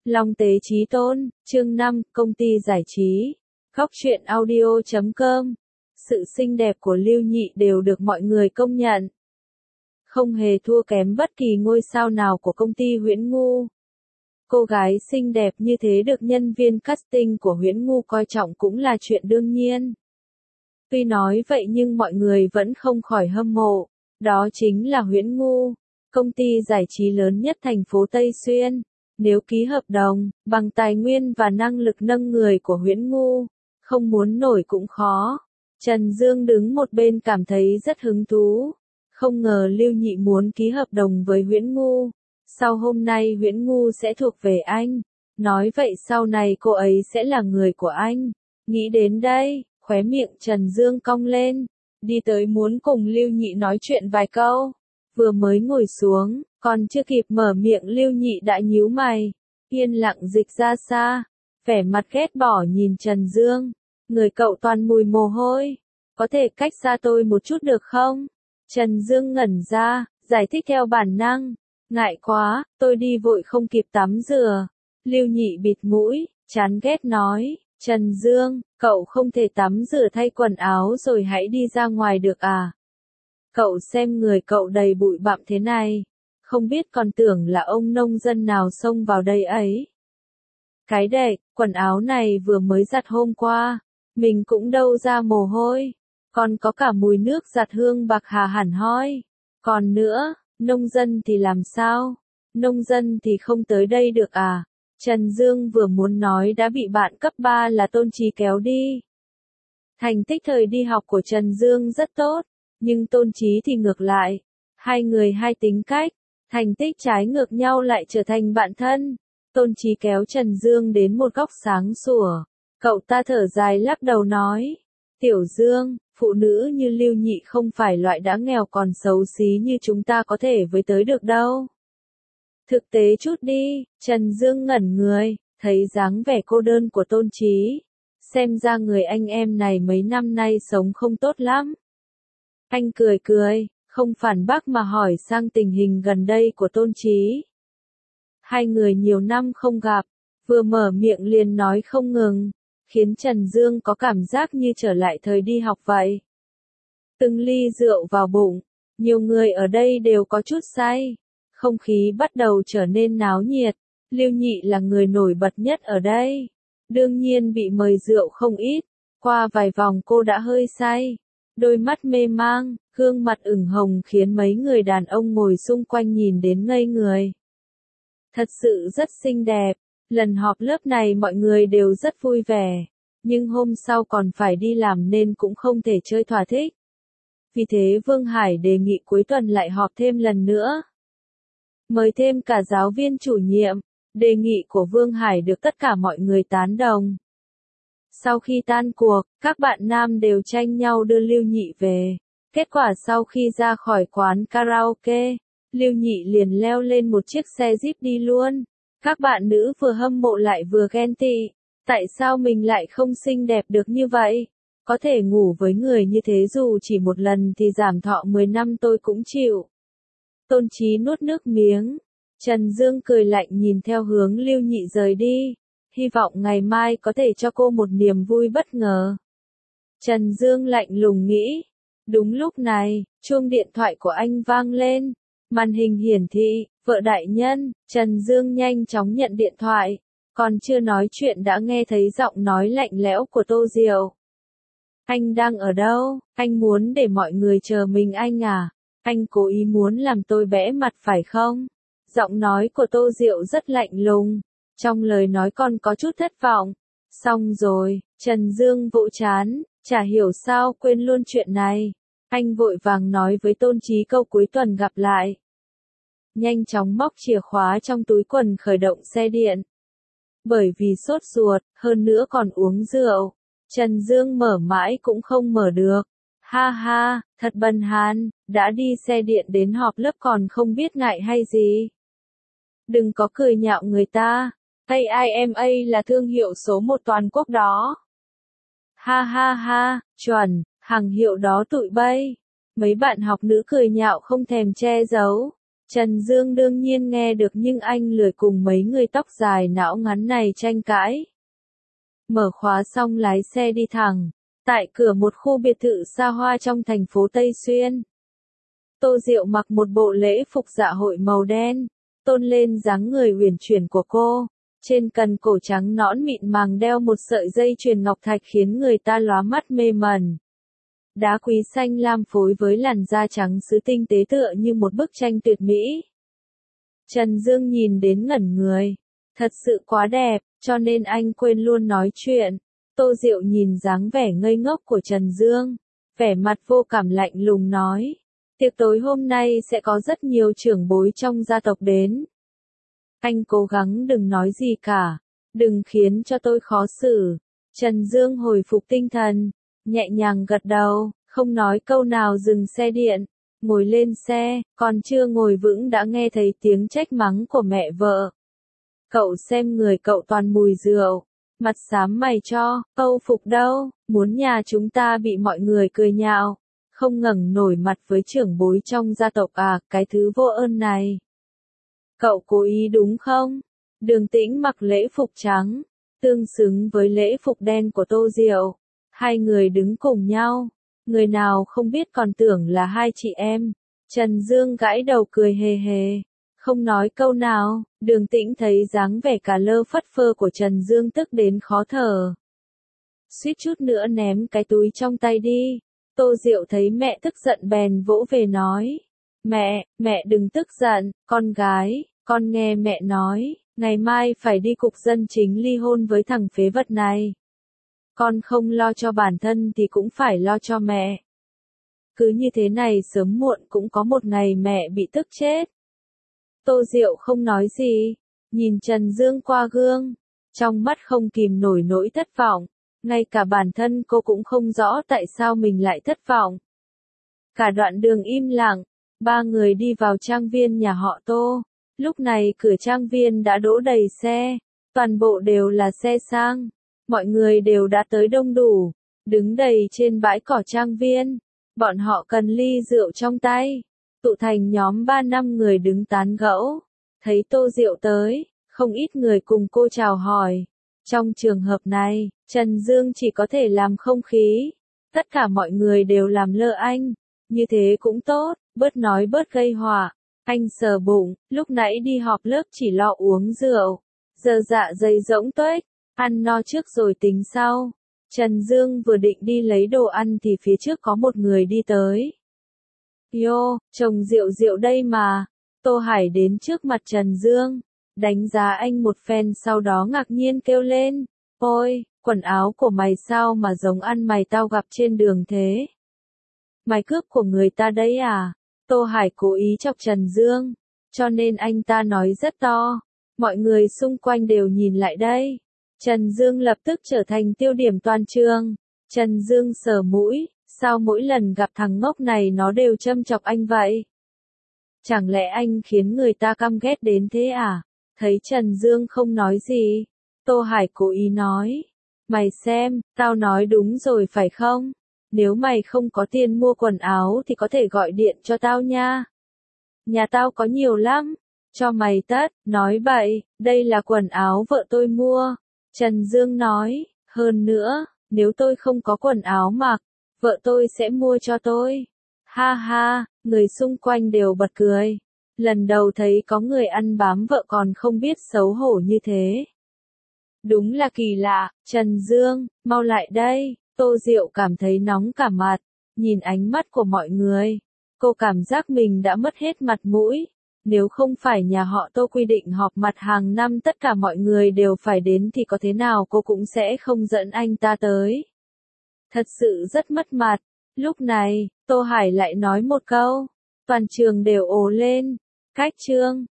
Long Tế Chí Tôn, chương 5, công ty giải trí. Góc truyện audio.com. Sự xinh đẹp của Lưu Nhị đều được mọi người công nhận. Không hề thua kém bất kỳ ngôi sao nào của công ty Huyễn Ngu. Cô gái xinh đẹp như thế được nhân viên casting của Huyễn Ngu coi trọng cũng là chuyện đương nhiên. Tuy nói vậy nhưng mọi người vẫn không khỏi hâm mộ. Đó chính là Huyễn Ngu, công ty giải trí lớn nhất thành phố Tây Xuyên. Nếu ký hợp đồng, bằng tài nguyên và năng lực nâng người của Huyễn Ngu, không muốn nổi cũng khó. Trần Dương đứng một bên cảm thấy rất hứng thú. Không ngờ Lưu Nhị muốn ký hợp đồng với Huyễn Ngu. Sau hôm nay Huyễn Ngu sẽ thuộc về anh. Nói vậy sau này cô ấy sẽ là người của anh. Nghĩ đến đây, khóe miệng Trần Dương cong lên. Đi tới muốn cùng Lưu Nhị nói chuyện vài câu. Vừa mới ngồi xuống, còn chưa kịp mở miệng Lưu Nhị đã nhíu mày. Yên lặng dịch ra xa. Vẻ mặt ghét bỏ nhìn Trần Dương. Người cậu toàn mùi mồ hôi. Có thể cách xa tôi một chút được không? Trần Dương ngẩn ra, giải thích theo bản năng. Ngại quá, tôi đi vội không kịp tắm rửa. Lưu Nhị bịt mũi, chán ghét nói. Trần Dương, cậu không thể tắm rửa thay quần áo rồi hãy đi ra ngoài được à? Cậu xem người cậu đầy bụi bặm thế này. Không biết còn tưởng là ông nông dân nào xông vào đây ấy. Cái đệ, quần áo này vừa mới giặt hôm qua. Mình cũng đâu ra mồ hôi. Còn có cả mùi nước giặt hương bạc hà hẳn hoi. Còn nữa, nông dân thì làm sao? Nông dân thì không tới đây được à? Trần Dương vừa muốn nói đã bị bạn cấp 3 là Tôn Chí kéo đi. Thành tích thời đi học của Trần Dương rất tốt, nhưng Tôn Chí thì ngược lại. Hai người hai tính cách, thành tích trái ngược nhau lại trở thành bạn thân. Tôn Chí kéo Trần Dương đến một góc sáng sủa. Cậu ta thở dài lắc đầu nói. Tiểu Dương, phụ nữ như Lưu Nhị không phải loại đã nghèo còn xấu xí như chúng ta có thể với tới được đâu. Thực tế chút đi, Trần Dương ngẩn người, thấy dáng vẻ cô đơn của Tôn Chí. Xem ra người anh em này mấy năm nay sống không tốt lắm. Anh cười cười, không phản bác mà hỏi sang tình hình gần đây của Tôn Chí. Hai người nhiều năm không gặp, vừa mở miệng liền nói không ngừng, khiến Trần Dương có cảm giác như trở lại thời đi học vậy. Từng ly rượu vào bụng, nhiều người ở đây đều có chút say. Không khí bắt đầu trở nên náo nhiệt. Lưu Nhị là người nổi bật nhất ở đây. Đương nhiên bị mời rượu không ít. Qua vài vòng cô đã hơi say. Đôi mắt mê mang, gương mặt ửng hồng khiến mấy người đàn ông ngồi xung quanh nhìn đến ngây người. Thật sự rất xinh đẹp. Lần họp lớp này mọi người đều rất vui vẻ. Nhưng hôm sau còn phải đi làm nên cũng không thể chơi thỏa thích. Vì thế Vương Hải đề nghị cuối tuần lại họp thêm lần nữa. Mời thêm cả giáo viên chủ nhiệm, đề nghị của Vương Hải được tất cả mọi người tán đồng. Sau khi tan cuộc, các bạn nam đều tranh nhau đưa Lưu Nhị về. Kết quả sau khi ra khỏi quán karaoke, Lưu Nhị liền leo lên một chiếc xe Jeep đi luôn. Các bạn nữ vừa hâm mộ lại vừa ghen tị. Tại sao mình lại không xinh đẹp được như vậy? Có thể ngủ với người như thế dù chỉ một lần thì giảm thọ 10 năm tôi cũng chịu. Tôn Chí nuốt nước miếng. Trần Dương cười lạnh nhìn theo hướng Lưu Nhị rời đi. Hy vọng ngày mai có thể cho cô một niềm vui bất ngờ. Trần Dương lạnh lùng nghĩ. Đúng lúc này, chuông điện thoại của anh vang lên. Màn hình hiển thị, vợ đại nhân. Trần Dương nhanh chóng nhận điện thoại. Còn chưa nói chuyện đã nghe thấy giọng nói lạnh lẽo của Tô Diệu. Anh đang ở đâu? Anh muốn để mọi người chờ mình anh à? Anh cố ý muốn làm tôi bẽ mặt phải không? Giọng nói của Tô Diệu rất lạnh lùng. Trong lời nói còn có chút thất vọng. Xong rồi, Trần Dương vỗ chán, chả hiểu sao quên luôn chuyện này. Anh vội vàng nói với Tôn Chí câu cuối tuần gặp lại. Nhanh chóng móc chìa khóa trong túi quần khởi động xe điện. Bởi vì sốt ruột, hơn nữa còn uống rượu, Trần Dương mở mãi cũng không mở được. Ha ha, thật bần hàn, đã đi xe điện đến họp lớp còn không biết ngại hay gì. Đừng có cười nhạo người ta, AIMA là thương hiệu số 1 toàn quốc đó. Ha ha ha, chuẩn, hàng hiệu đó tụi bay. Mấy bạn học nữ cười nhạo không thèm che giấu. Trần Dương đương nhiên nghe được nhưng anh lười cùng mấy người tóc dài não ngắn này tranh cãi. Mở khóa xong lái xe đi thẳng. Tại cửa một khu biệt thự xa hoa trong thành phố Tây Xuyên. Tô Diệu mặc một bộ lễ phục dạ hội màu đen, tôn lên dáng người uyển chuyển của cô. Trên cần cổ trắng nõn mịn màng đeo một sợi dây chuyền ngọc thạch khiến người ta lóa mắt mê mẩn. Đá quý xanh lam phối với làn da trắng sứ tinh tế tựa như một bức tranh tuyệt mỹ. Trần Dương nhìn đến ngẩn người. Thật sự quá đẹp, cho nên anh quên luôn nói chuyện. Tô Diệu nhìn dáng vẻ ngây ngốc của Trần Dương. Vẻ mặt vô cảm lạnh lùng nói. Tiệc tối hôm nay sẽ có rất nhiều trưởng bối trong gia tộc đến. Anh cố gắng đừng nói gì cả. Đừng khiến cho tôi khó xử. Trần Dương hồi phục tinh thần. Nhẹ nhàng gật đầu, không nói câu nào dừng xe điện. Ngồi lên xe, còn chưa ngồi vững đã nghe thấy tiếng trách mắng của mẹ vợ. Cậu xem người cậu toàn mùi rượu. Mặt xám mày cho, âu phục đâu, muốn nhà chúng ta bị mọi người cười nhạo. Không ngẩng nổi mặt với trưởng bối trong gia tộc à, cái thứ vô ơn này. Cậu cố ý đúng không? Đường Tĩnh mặc lễ phục trắng, tương xứng với lễ phục đen của Tô Diệu. Hai người đứng cùng nhau, người nào không biết còn tưởng là hai chị em. Trần Dương gãi đầu cười hề hề, không nói câu nào. Đường Tĩnh thấy dáng vẻ cà lơ phất phơ của Trần Dương tức đến khó thở. Suýt chút nữa ném cái túi trong tay đi. Tô Diệu thấy mẹ tức giận bèn vỗ về nói. Mẹ đừng tức giận, con gái, con nghe mẹ nói, ngày mai phải đi cục dân chính ly hôn với thằng phế vật này. Con không lo cho bản thân thì cũng phải lo cho mẹ. Cứ như thế này sớm muộn cũng có một ngày mẹ bị tức chết. Tô Diệu không nói gì, nhìn Trần Dương qua gương, trong mắt không kìm nổi nỗi thất vọng. Ngay cả bản thân cô cũng không rõ tại sao mình lại thất vọng. Cả đoạn đường im lặng, ba người đi vào trang viên nhà họ Tô. Lúc này cửa trang viên đã đỗ đầy xe, toàn bộ đều là xe sang. Mọi người đều đã tới đông đủ, đứng đầy trên bãi cỏ trang viên. Bọn họ cần ly rượu trong tay, tụ thành nhóm 3-5 người đứng tán gẫu. Thấy Tô Diệu tới, không ít người cùng cô chào hỏi. Trong trường hợp này, Trần Dương chỉ có thể làm không khí. Tất cả mọi người đều làm lơ anh. Như thế cũng tốt, bớt nói bớt gây họa. Anh sờ bụng, lúc nãy đi họp lớp chỉ lo uống rượu. Giờ dạ dày rỗng tuếch, ăn no trước rồi tính sau. Trần Dương vừa định đi lấy đồ ăn thì phía trước có một người đi tới. Yo, chồng Diệu Diệu đây mà. Tô Hải đến trước mặt Trần Dương, đánh giá anh một phen sau đó ngạc nhiên kêu lên. Ôi, quần áo của mày sao mà giống ăn mày tao gặp trên đường thế? Mày cướp của người ta đấy à? Tô Hải cố ý chọc Trần Dương, cho nên anh ta nói rất to. Mọi người xung quanh đều nhìn lại đây. Trần Dương lập tức trở thành tiêu điểm toàn trường. Trần Dương sờ mũi, sao mỗi lần gặp thằng ngốc này nó đều châm chọc anh vậy? Chẳng lẽ anh khiến người ta căm ghét đến thế à? Thấy Trần Dương không nói gì, Tô Hải cố ý nói. Mày xem, tao nói đúng rồi phải không? Nếu mày không có tiền mua quần áo thì có thể gọi điện cho tao nha. Nhà tao có nhiều lắm. Cho mày tất, nói bậy, đây là quần áo vợ tôi mua. Trần Dương nói, hơn nữa, nếu tôi không có quần áo mặc, vợ tôi sẽ mua cho tôi. Ha ha, người xung quanh đều bật cười. Lần đầu thấy có người ăn bám vợ còn không biết xấu hổ như thế. Đúng là kỳ lạ. Trần Dương, mau lại đây. Tô Diệu cảm thấy nóng cả mặt, nhìn ánh mắt của mọi người. Cô cảm giác mình đã mất hết mặt mũi. Nếu không phải nhà họ Tô quy định họp mặt hàng năm tất cả mọi người đều phải đến thì có thế nào cô cũng sẽ không dẫn anh ta tới. Thật sự rất mất mặt. Lúc này, Tô Hải lại nói một câu. Toàn trường đều ồ lên. Cách trương,